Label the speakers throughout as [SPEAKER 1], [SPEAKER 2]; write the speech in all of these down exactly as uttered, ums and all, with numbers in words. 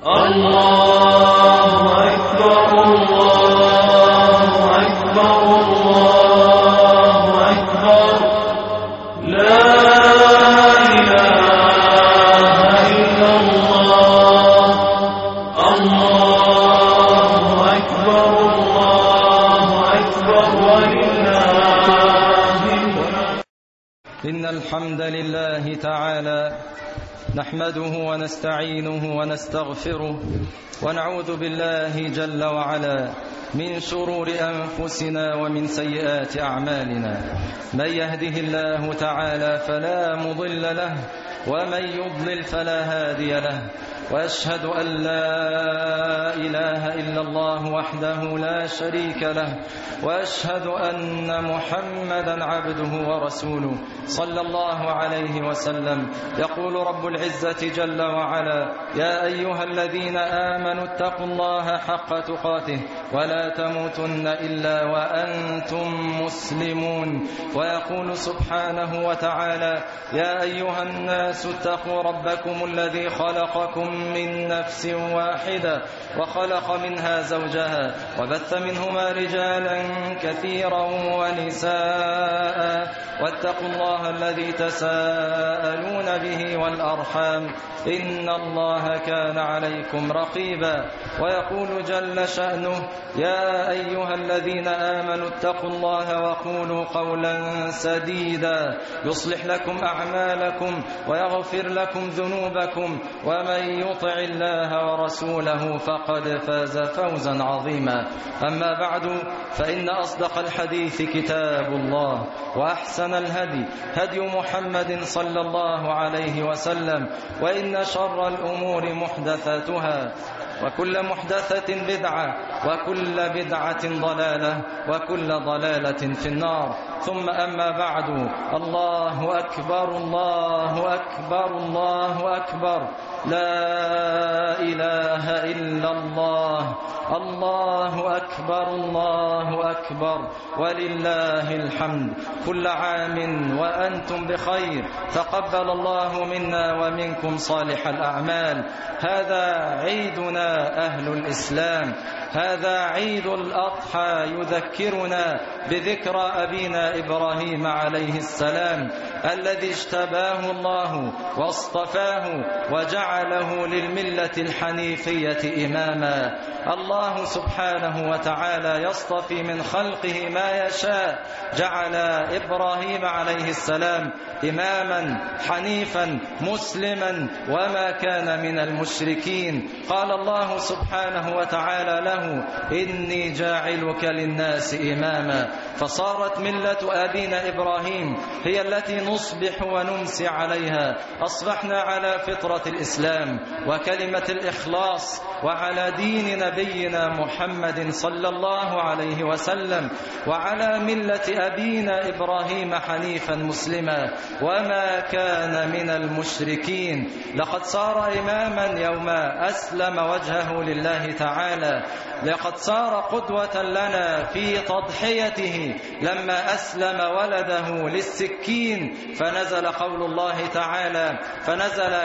[SPEAKER 1] الله أكبر الله أكبر الله أكبر لا إله إلا الله الله أكبر الله أكبر ولله الحمد.
[SPEAKER 2] إن الحمد لله تعالى نحمده ونستعينه ونستغفره ونعوذ بالله جل وعلا من شرور أنفسنا ومن سيئات أعمالنا. من يهده الله تعالى فلا مضل له ومن يضلل فلا هادي له، وأشهد أن لا إله إلا الله وحده لا شريك له، وأشهد أن محمدا عبده ورسوله صلى الله عليه وسلم. يقول رب العزة جل وعلا: يا أيها الذين آمنوا اتقوا الله حق تقاته ولا تموتن إلا وأنتم مسلمون. ويقول سبحانه وتعالى: يا أيها الناس اتقوا ربكم الذي خلقكم من نفس واحدة وخلق منها زوجها وبث منهما رجالا كثيرا ونساء، واتقوا الله الذي تساءلون به والأرحام إن الله كان عليكم رقيبا. ويقول جل شأنه: يا أيها الذين آمنوا اتقوا الله وقولوا قولا سديدا يصلح لكم أعمالكم ويغفر لكم ذنوبكم، ومن يطع الله ورسوله فقد فاز فوزا عظيما. أما بعد، فإن أصدق الحديث كتاب الله، وأحسن الهدي هدي محمد صلى الله عليه وسلم، وإن شر الأمور محدثاتها، وكل محدثة بدعة، وكل بدعة ضلالة، وكل ضلالة في النار. ثم أما بعد، الله أكبر الله أكبر الله أكبر لا إله إلا الله الله أكبر الله أكبر ولله الحمد. كل عام وأنتم بخير، تقبل الله منا ومنكم صالح الأعمال. هذا عيدنا أهل الإسلام، هذا عيد الأضحى يذكرنا بذكرى أبينا إبراهيم عليه السلام الذي اجتباه الله واصطفاه وجعله للملة الحنيفية إماما. الله سبحانه وتعالى يصطفي من خلقه ما يشاء. جعل إبراهيم عليه السلام إماما حنيفا مسلما وما كان من المشركين. قال الله سبحانه وتعالى له: إني جاعلك للناس إماما. فصارت ملة أبينا إبراهيم هي التي نصبح ونمسي عليها. أصبحنا على فطرة الإسلام وكلمة الإخلاص وعلى دين نبينا محمد صلى الله عليه وسلم، وعلى ملة أبينا إبراهيم حنيفا مسلما وما كان من المشركين. لقد صار إماما يوم أسلم وجهه لله تعالى، لقد صار قدوة لنا في تضحيته لما أسلم ولده للسكين، فنزل قول الله تعالى: فنزل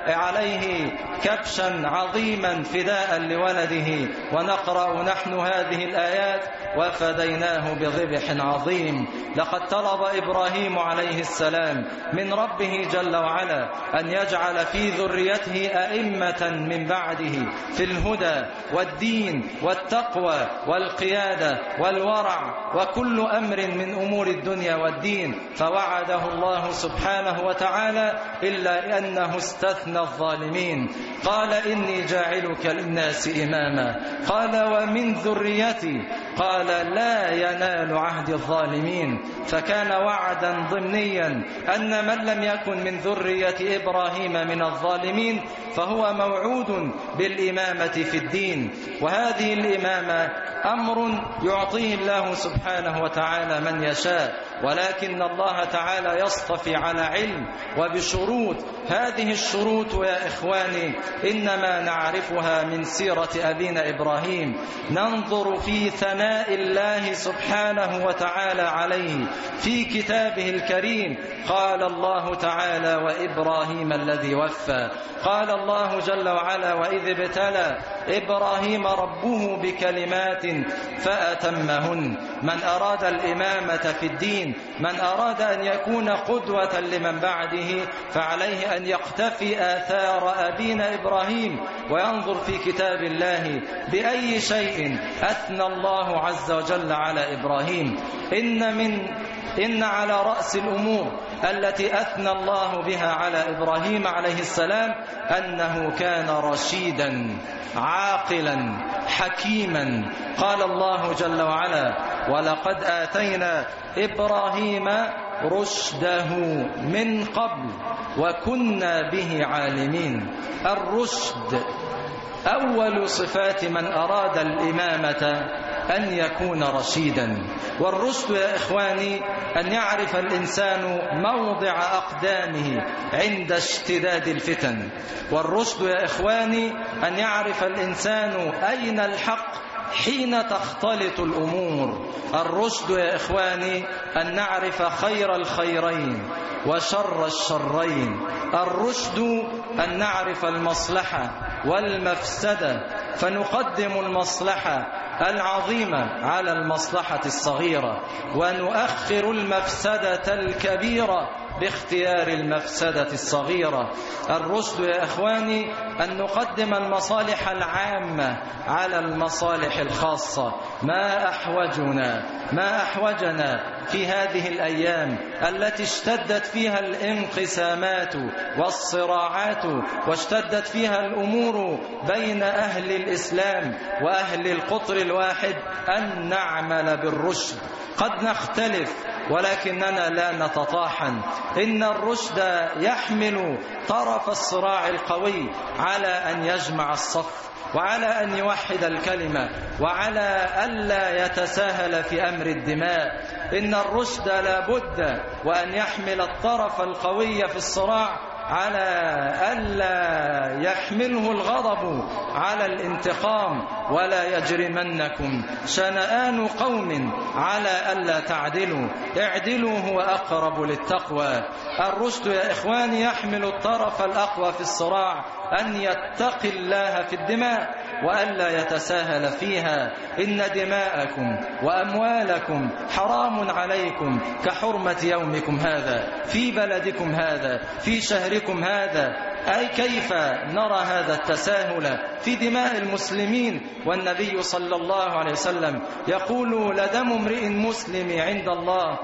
[SPEAKER 2] عليه كبشا عظيما فداء لولده. ونقرأ نحن هذه الآيات: وفديناه بذبح عظيم. لقد طلب إبراهيم عليه السلام من ربه جل وعلا أن يجعل في ذريته أئمة من بعده في الهدى والدين والتقوى والقيادة والورع وكل أمر من أمور الدنيا والدين. فوعده الله سبحانه وتعالى إلا أنه استثنى الظالمين. قال: إني جاعلك للناس إماما. قال: ومن ذريتي. قال: لا ينال عهد الظالمين. فكان وعدا ضمنيا أن من لم يكن من ذرية إبراهيم من الظالمين فهو موعود بالإمامة في الدين. وهذه الإمامة أمر يعطيه الله سبحانه وتعالى من يشاء، ولكن الله تعالى يصطفي على علم وبشروط. هذه الشروط يا إخواني إنما نعرفها من سيرة أبينا إبراهيم. ننظر في ثناء الله سبحانه وتعالى عليه في كتابه الكريم. قال الله تعالى: وإبراهيم الذي وفى. قال الله جل وعلا: وإذ ابتلى إبراهيم ربه بكلمات فأتمهن. من أراد الإمامة في الدين، من أراد أن يكون قدوة لمن بعده، فعليه أن يقتفي آثار أبينا إبراهيم وينظر في كتاب الله بأي شيء أثنى الله عز وجل على إبراهيم. إن من إن على رأس الأمور التي أثنى الله بها على إبراهيم عليه السلام أنه كان رشيدا عاقلا حكيما. قال الله جل وعلا: ولقد آتينا إبراهيم رشده من قبل وكنا به عالمين. الرشد أول صفات من أراد الإمامة أن يكون رشيدا. والرشد يا إخواني أن يعرف الإنسان موضع أقدامه عند اشتداد الفتن. والرشد يا إخواني أن يعرف الإنسان أين الحق حين تختلط الأمور. الرشد يا إخواني أن نعرف خير الخيرين وشر الشرين. الرشد أن نعرف المصلحة والمفسدة فنقدم المصلحة العظيمة على المصلحة الصغيرة، ونؤخر المفسدة الكبيرة باختيار المفسدة الصغيرة. الرشد يا إخواني أن نقدم المصالح العامة على المصالح الخاصة. ما أحوجنا ما أحوجنا في هذه الأيام التي اشتدت فيها الانقسامات والصراعات واشتدت فيها الأمور بين أهل الإسلام وأهل القطر الواحد أن نعمل بالرشد. قد نختلف ولكننا لا نتطاحن. إن الرشد يحمل طرف الصراع القوي على أن يجمع الصف، وعلى أن يوحد الكلمة، وعلى ألا يتساهل في أمر الدماء. إن الرشد لا بد وأن يحمل الطرف القوي في الصراع على ألا يحمله الغضب على الانتقام. ولا يجرمنكم شنآن قوم على ألا تعدلوا اعدلوا هو أقرب للتقوى. الرشد يا إخواني يحمل الطرف الأقوى في الصراع أن يتقي الله في الدماء وألا يتساهل فيها. إن دماءكم وأموالكم حرام عليكم كحرمة يومكم هذا في بلدكم هذا في شهركم هذا. أي كيف نرى هذا التساهل في دماء المسلمين؟ والنبي صلى الله عليه وسلم يقول: لدم امرئ مسلم عند الله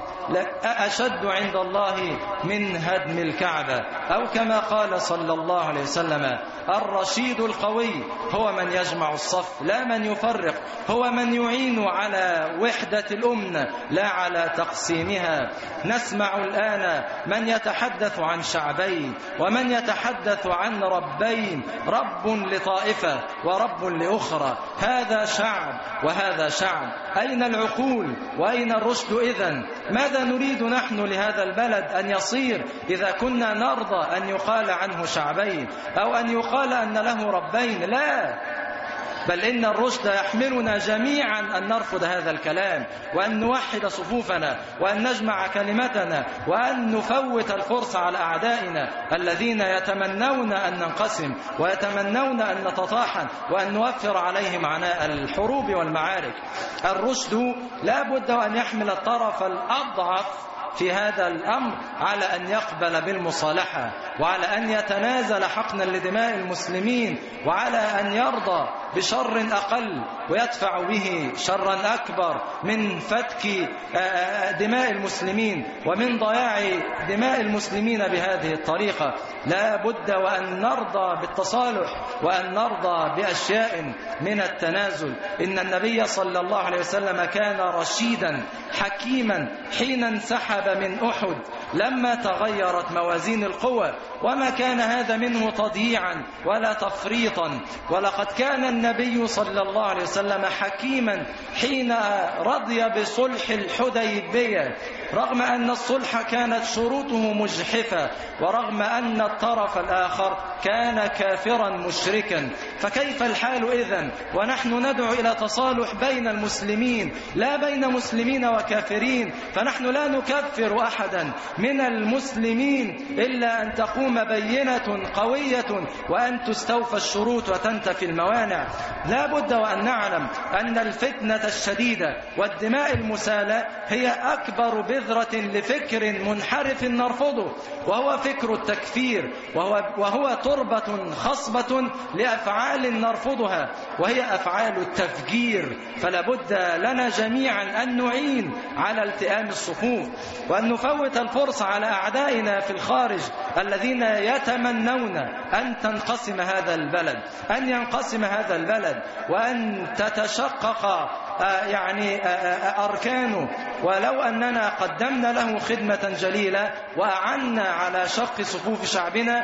[SPEAKER 2] أشد عند الله من هدم الكعبة، أو كما قال صلى الله عليه وسلم: الرشيد القوي هو من يجمع الصف لا من يفرق، هو من يعين على وحدة الأمة لا على تقسيمها. نسمع الآن من يتحدث عن شعبين ومن يتحدث عن ربين، رب لطائفة ورب لأخرى. هذا شعب وهذا شعب. أين العقول وأين الرشد إذن؟ ماذا نريد نحن لهذا البلد أن يصير إذا كنا نرضى أن يقال عنه شعبين أو أن يقال أن له ربين؟ لا، بل إن الرشد يحملنا جميعا أن نرفض هذا الكلام، وأن نوحد صفوفنا، وأن نجمع كلمتنا، وأن نفوت الفرصة على أعدائنا الذين يتمنون أن ننقسم ويتمنون أن نتطاحن وأن نوفر عليهم عناء الحروب والمعارك. الرشد لا بد أن يحمل الطرف الأضعف في هذا الأمر على أن يقبل بالمصالحة، وعلى أن يتنازل حقنا لدماء المسلمين، وعلى أن يرضى بشر أقل ويدفع به شرا أكبر من فتك دماء المسلمين ومن ضياع دماء المسلمين بهذه الطريقة. لا بد وأن نرضى بالتصالح وأن نرضى بأشياء من التنازل. إن النبي صلى الله عليه وسلم كان رشيدا حكيما حين انسحب من أحد لما تغيرت موازين القوى، وما كان هذا منه تضييعا ولا تفريطا. ولقد كان النبي صلى الله عليه وسلم حكيما حين رضي بصلح الحديبية رغم أن الصلح كانت شروطه مجحفة، ورغم أن الطرف الآخر كان كافرا مشركا. فكيف الحال إذن ونحن ندعو إلى تصالح بين المسلمين لا بين مسلمين وكافرين؟ فنحن لا نكفر أحدا من المسلمين إلا أن تقوم بينة قوية وأن تستوفى الشروط وتنتفي الموانع. لا بد وأن نعلم أن الفتنة الشديدة والدماء المسالة هي أكبر بذرة لفكر منحرف نرفضه، وهو فكر التكفير، وهو, وهو تربة خصبة لأفعال نرفضها، وهي أفعال التفجير. فلا بد لنا جميعا أن نعين على التئام الصفوف، وأن نفوت الفرصة على أعدائنا في الخارج الذين يتمنون أن تنقسم هذا البلد، أن ينقسم هذا البلد، وأن تتشقق يعني أركانه. ولو أننا قدمنا له خدمة جليلة وأعنا على شق صفوف شعبنا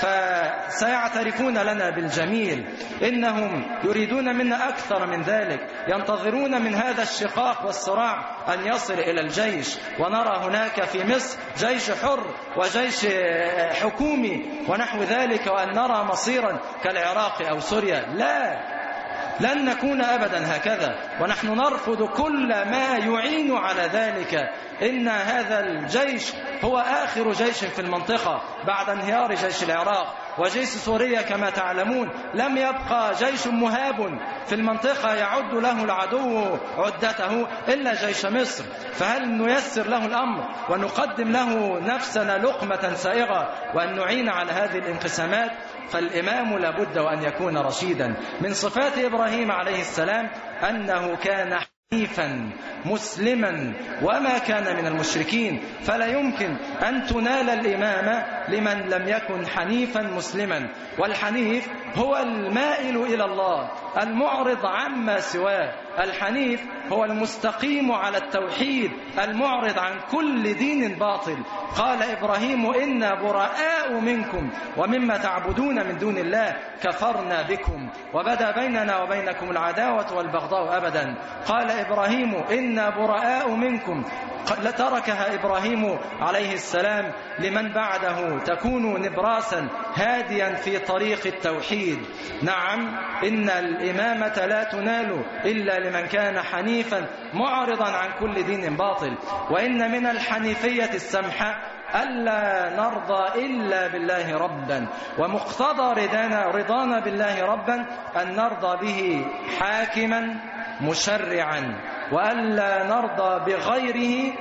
[SPEAKER 2] فسيعترفون لنا بالجميل. إنهم يريدون منا أكثر من ذلك، ينتظرون من هذا الشقاق والصراع أن يصل إلى الجيش، ونرى هناك في مصر جيش حر وجيش حكومي ونحو ذلك، وأن نرى مصيرا كالعراق أو سوريا. لا، لن نكون أبدا هكذا، ونحن نرفض كل ما يعين على ذلك. إن هذا الجيش هو آخر جيش في المنطقة بعد انهيار جيش العراق وجيش سوريا. كما تعلمون لم يبقى جيش مهاب في المنطقة يعد له العدو عدته إلا جيش مصر. فهل نيسر له الأمر ونقدم له نفسنا لقمة سائغة وأن نعين على هذه الانقسامات؟ فالإمام لابد وأن يكون رشيدا. من صفات إبراهيم عليه السلام أنه كان حنيفا مسلما وما كان من المشركين. فلا يمكن أن تنال الإمامة لمن لم يكن حنيفا مسلما. والحنيف هو المائل إلى الله المعرض عما سواه. الحنيف هو المستقيم على التوحيد المعرض عن كل دين باطل. قال إبراهيم إنا براء منكم ومما تعبدون من دون الله كفرنا بكم وبدا بيننا وبينكم العداوة والبغضاء أبدا. قال إبراهيم إنا براء منكم، لتركها إبراهيم عليه السلام لمن بعده تكون نبراسا هاديا في طريق التوحيد. نعم، إن الإمامة لا تنال إلا لمن كان حنيفا معرضا عن كل دين باطل. وإن من الحنيفية السمحة ألا نرضى إلا بالله ربا، ومقتضى رضانا, رضانا بالله ربا أن نرضى به حاكما مشرعا، وألا نرضى بغيره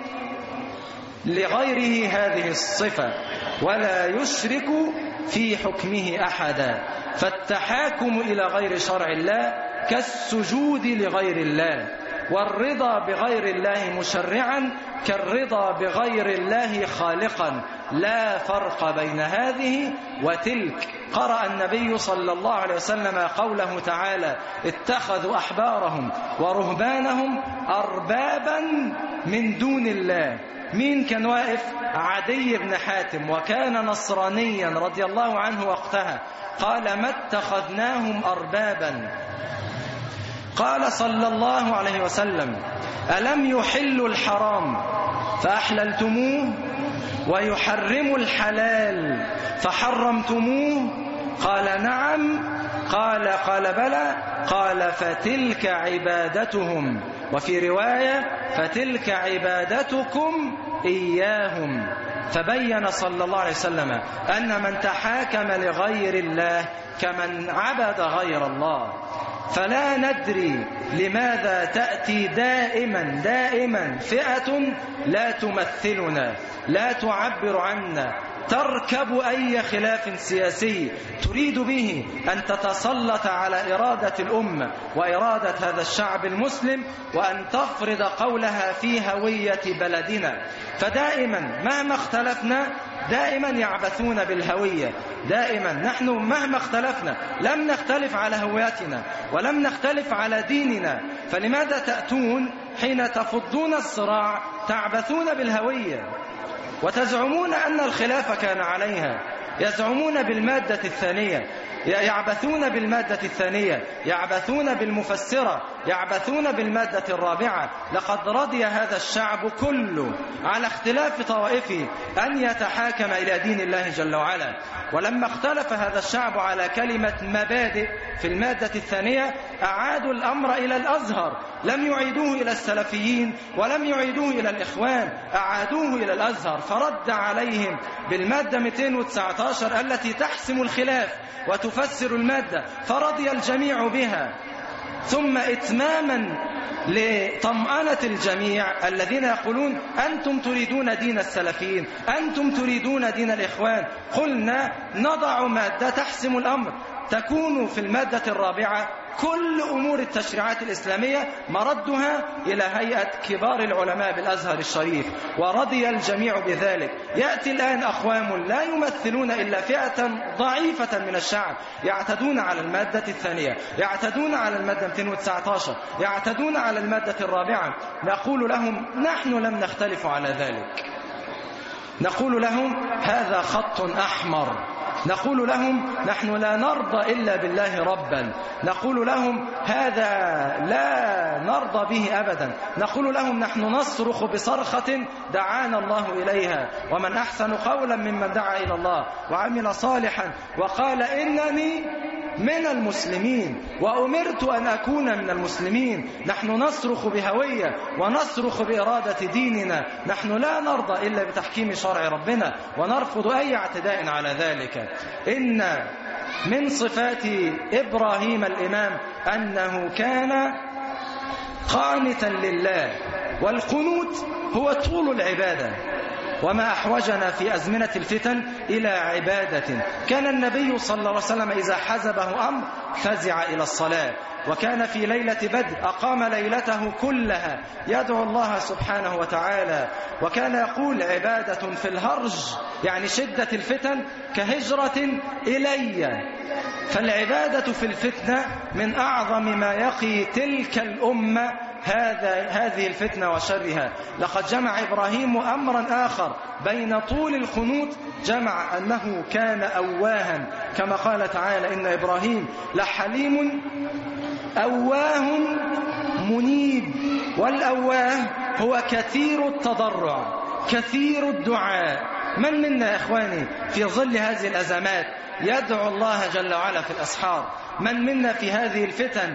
[SPEAKER 2] لغيره هذه الصفة، ولا يشرك في حكمه أحدا. فالتحاكم إلى غير شرع الله كالسجود لغير الله، والرضا بغير الله مشرعا كالرضا بغير الله خالقا، لا فرق بين هذه وتلك. قرأ النبي صلى الله عليه وسلم قوله تعالى اتخذوا أحبارهم ورهبانهم أربابا من دون الله. مين كان واقف؟ عدي بن حاتم، وكان نصرانيا رضي الله عنه وقتها. قال ما اتخذناهم أربابا. قال صلى الله عليه وسلم ألم يحلوا الحرام فأحللتموه ويحرموا الحلال فحرمتموه؟ قال نعم. قال قال بلى. قال فتلك عبادتهم، وفي رواية فتلك عبادتكم إياهم. فبين صلى الله عليه وسلم أن من تحاكم لغير الله كمن عبد غير الله. فلا ندري لماذا تأتي دائما دائما فئة لا تمثلنا، لا تعبر عنا، تركب أي خلاف سياسي تريد به أن تتسلط على إرادة الأمة وإرادة هذا الشعب المسلم، وأن تفرض قولها في هوية بلدنا. فدائما مهما اختلفنا دائما يعبثون بالهوية. دائما نحن مهما اختلفنا لم نختلف على هويتنا ولم نختلف على ديننا، فلماذا تأتون حين تفضون الصراع تعبثون بالهوية وتزعمون أن الخلاف كان عليها؟ يزعمون بالمادة الثانية. يعبثون بالمادة الثانية، يعبثون بالمفسرة، يعبثون بالمادة الرابعة. لقد رضي هذا الشعب كله على اختلاف طوائفه أن يتحاكم إلى دين الله جل وعلا. ولما اختلف هذا الشعب على كلمة مبادئ في المادة الثانية أعادوا الأمر إلى الأزهر، لم يعيدوه إلى السلفيين ولم يعيدوه إلى الإخوان، أعادوه إلى الأزهر، فرد عليهم بالمادة مئتين وتسعة عشر التي تحسم الخلاف وتفسر المادة، فرضي الجميع بها. ثم إتماما لطمأنة الجميع الذين يقولون أنتم تريدون دين السلفيين، أنتم تريدون دين الإخوان، قلنا نضع مادة تحسم الأمر، تكون في المادة الرابعة كل أمور التشريعات الإسلامية مردها إلى هيئة كبار العلماء بالأزهر الشريف، ورضي الجميع بذلك. يأتي الآن أقوام لا يمثلون إلا فئة ضعيفة من الشعب يعتدون على المادة الثانية، يعتدون على المادة مئتين وتسعة عشر، يعتدون على المادة الرابعة. نقول لهم نحن لم نختلف على ذلك، نقول لهم هذا خط أحمر، نقول لهم نحن لا نرضى إلا بالله ربا، نقول لهم هذا لا نرضى به أبدا، نقول لهم نحن نصرخ بصرخة دعانا الله إليها، ومن أحسن قولا ممن دعا إلى الله وعمل صالحا وقال إنني من المسلمين وأمرت أن أكون من المسلمين. نحن نصرخ بهوية ونصرخ بإرادة ديننا، نحن لا نرضى إلا بتحكيم شرع ربنا ونرفض أي اعتداء على ذلك. إن من صفات إبراهيم الإمام أنه كان قانتا لله، والقنوت هو طول العبادة، وما أحوجنا في أزمنة الفتن إلى عبادة. كان النبي صلى الله عليه وسلم إذا حزبه أمر فزع إلى الصلاة، وكان في ليلة بدر أقام ليلته كلها يدعو الله سبحانه وتعالى، وكان يقول عبادة في الهرج يعني شدة الفتن كهجرة إلي. فالعبادة في الفتنة من أعظم ما يقي تلك الأمة هذا هذه الفتنة وشرها. لقد جمع إبراهيم أمرا آخر بين طول القنوت، جمع أنه كان أواها، كما قال تعالى إن إبراهيم لحليم أواه منيب. والأواه هو كثير التضرع كثير الدعاء. من منا يا إخواني في ظل هذه الأزمات يدعو الله جل وعلا في الأسحار؟ من منا في هذه الفتن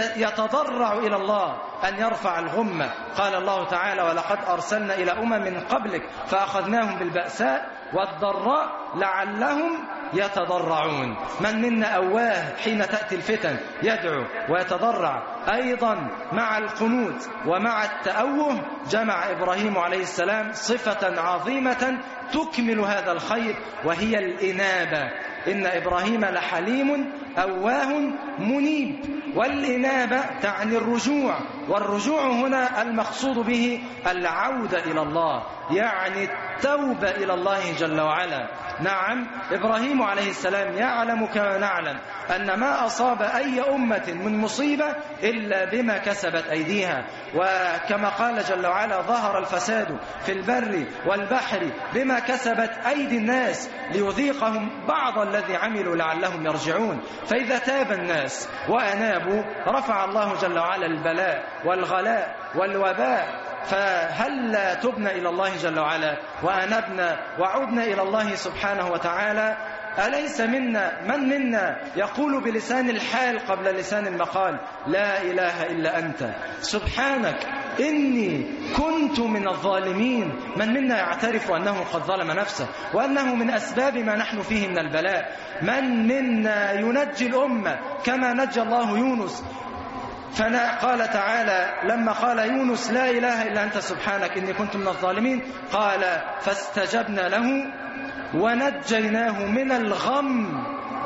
[SPEAKER 2] يتضرع إلى الله أن يرفع الغمة؟ قال الله تعالى ولقد أرسلنا إلى أمم قبلك فأخذناهم بالبأساء والضراء لعلهم يتضرعون. من منا أواه حين تأتي الفتن يدعو ويتضرع. أيضا مع القنوت ومع التأوه جمع إبراهيم عليه السلام صفة عظيمة تكمل هذا الخير، وهي الإنابة. إن إبراهيم لحليم أواه منيب. والإنابة تعني الرجوع، والرجوع هنا المقصود به العودة إلى الله، يعني التوبة إلى الله جل وعلا. نعم إبراهيم عليه السلام يعلم كما نعلم أن ما أصاب أي أمة من مصيبة إلا بما كسبت أيديها، وكما قال جل وعلا ظهر الفساد في البر والبحر بما كسبت أيدي الناس ليذيقهم بعض الذي عملوا لعلهم يرجعون. فإذا تاب الناس وأنابوا رفع الله جل وعلا البلاء والغلاء والوباء. فهل لا تبنا إلى الله جل وعلا وأنبنا وعدنا إلى الله سبحانه وتعالى؟ أليس منا من منا يقول بلسان الحال قبل لسان المقال لا إله إلا أنت سبحانك إني كنت من الظالمين؟ من منا يعترف أنه قد ظلم نفسه وأنه من أسباب ما نحن فيه من البلاء؟ من منا ينجي الأمة كما نجى الله يونس؟ فقال تعالى لما قال يونس لا إله إلا أنت سبحانك إني كنت من الظالمين، قال فاستجبنا له ونجيناه من الغم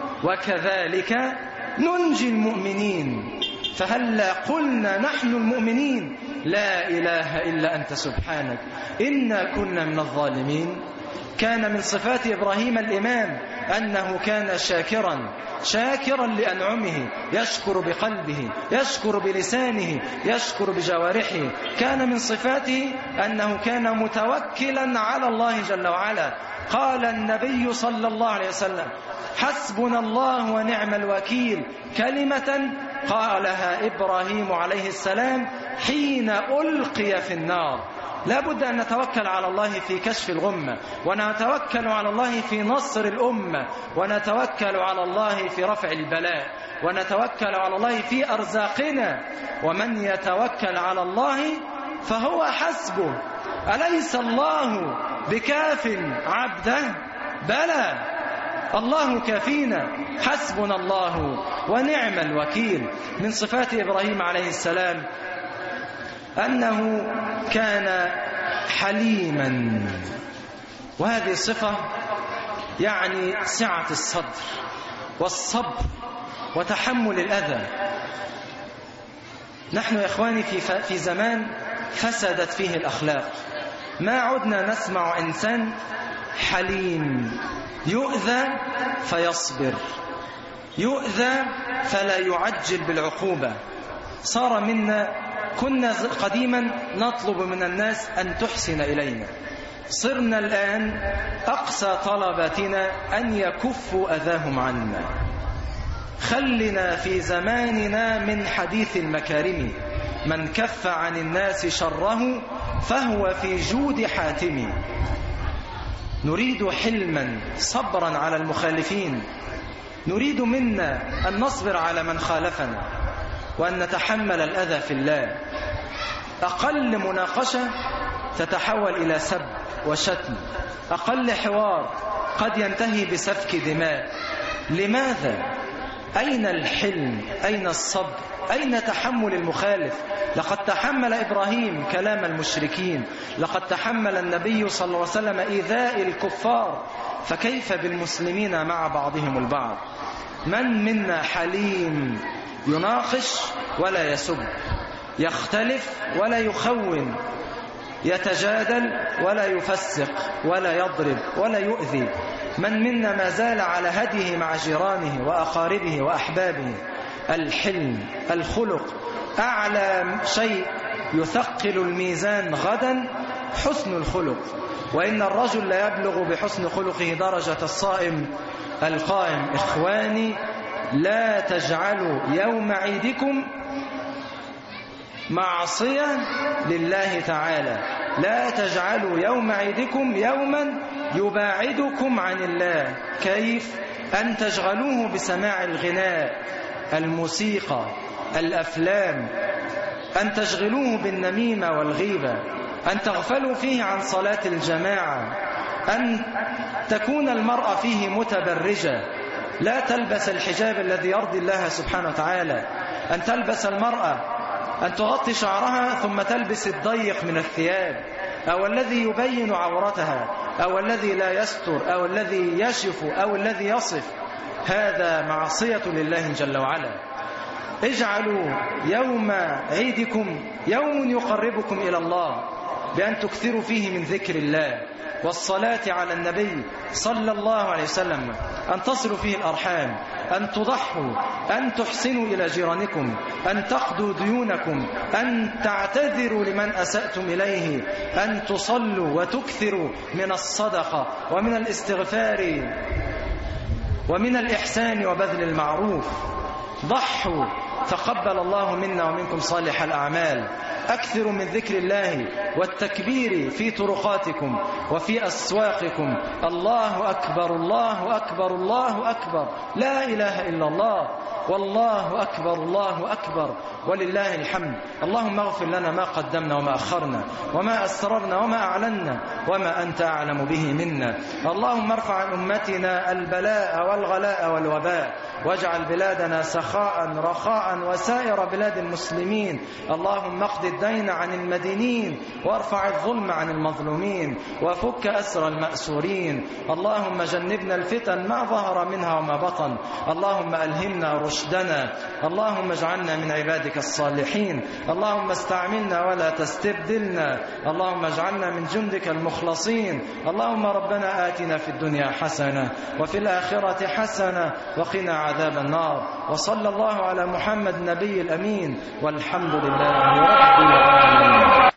[SPEAKER 2] وكذلك ننجي المؤمنين. فهلا قلنا نحن المؤمنين لا إله إلا أنت سبحانك إنا كنا من الظالمين؟ كان من صفات إبراهيم الإمام أنه كان شاكرا شاكرا لأنعمه، يشكر بقلبه، يشكر بلسانه، يشكر بجوارحه. كان من صفاته أنه كان متوكلا على الله جل وعلا. قال النبي صلى الله عليه وسلم: حسبنا الله ونعم الوكيل، كلمة قالها إبراهيم عليه السلام حين ألقي في النار. لا بد أن نتوكل على الله في كشف الغمة، ونتوكل على الله في نصر الأمة، ونتوكل على الله في رفع البلاء، ونتوكل على الله في أرزاقنا. ومن يتوكل على الله فهو حسبه. أليس الله بكاف عبده؟ بلى، الله كافينا، حسبنا الله ونعم الوكيل. من صفات إبراهيم عليه السلام أنه كان حليما، وهذه صفة يعني سعة الصدر والصبر وتحمل الأذى. نحن يا إخواني في, في زمان فسدت فيه الأخلاق، ما عدنا نسمع إنسان حليم يؤذى فيصبر، يؤذى فلا يعجل بالعقوبة. صار منا، كنا قديما نطلب من الناس أن تحسن إلينا، صرنا الآن أقصى طلباتنا أن يكفوا أذاهم عنا. خلنا في زماننا من حديث المكارم، من كف عن الناس شره فهو في جود حاتم. نريد حلما صبرا على المخالفين، نريد منا أن نصبر على من خالفنا، وأن نتحمل الأذى في الله. أقل مناقشة تتحول إلى سب وشتم، أقل حوار قد ينتهي بسفك دماء. لماذا؟ أين الحلم؟ أين الصبر؟ أين تحمل المخالف؟ لقد تحمل إبراهيم كلام المشركين، لقد تحمل النبي صلى الله عليه وسلم إيذاء الكفار، فكيف بالمسلمين مع بعضهم البعض؟ من منا حليم يناقش ولا يسب، يختلف ولا يخون، يتجادل ولا يفسق ولا يضرب ولا يؤذي؟ من منا ما زال على هديه مع جيرانه وأقاربه وأحبابه؟ الحلم، الخلق، أعلى شيء يثقل الميزان غدا حسن الخلق. وإن الرجل لا يبلغ بحسن خلقه درجة الصائم القائم. إخواني، لا تجعلوا يوم عيدكم معصية لله تعالى، لا تجعلوا يوم عيدكم يوما يباعدكم عن الله. كيف؟ أن تشغلوه بسماع الغناء، الموسيقى، الأفلام، أن تشغلوه بالنميمة والغيبة، أن تغفلوا فيه عن صلاة الجماعة، أن تكون المرأة فيه متبرجة، لا تلبس الحجاب الذي يرضي الله سبحانه وتعالى، أن تلبس المرأة أن تغطي شعرها ثم تلبس الضيق من الثياب، أو الذي يبين عورتها، أو الذي لا يستر، أو الذي يشف، أو الذي يصف. هذا معصية لله جل وعلا. اجعلوا يوم عيدكم يوم يقربكم إلى الله، بأن تكثروا فيه من ذكر الله والصلاة على النبي صلى الله عليه وسلم، أن تصلوا فيه الأرحام، أن تضحوا، أن تحسنوا إلى جيرانكم، أن تقضوا ديونكم، أن تعتذروا لمن أسأتم إليه، أن تصلوا وتكثروا من الصدقة ومن الاستغفار ومن الإحسان وبذل المعروف. ضحوا، تقبل الله منا ومنكم صالح الأعمال. أكثروا من ذكر الله والتكبير في طرقاتكم وفي أسواقكم. الله أكبر، الله أكبر، الله أكبر، لا إله إلا الله، والله أكبر، الله أكبر، ولله الحمد. اللهم اغفر لنا ما قدمنا وما أخرنا وما أسررنا وما أعلنا وما أنت أعلم به منا. اللهم ارفع عن أمتنا البلاء والغلاء والوباء، واجعل بلادنا سخاء رخاء وإيران وسائر بلاد المسلمين. اللهم اقض الدين عن المدينين وارفع الظلم عن المظلومين وفك أسر المأسورين. اللهم جنبنا الفتن ما ظهر منها وما بطن. اللهم ألهمنا رشدنا. اللهم اجعلنا من عبادك الصالحين. اللهم استعملنا ولا تستبدلنا. اللهم اجعلنا من جندك المخلصين. اللهم ربنا آتنا في الدنيا حسنة وفي الآخرة حسنة وقنا عذاب النار. وصلى الله على محمد نبي الأمين والحمد لله رب العالمين.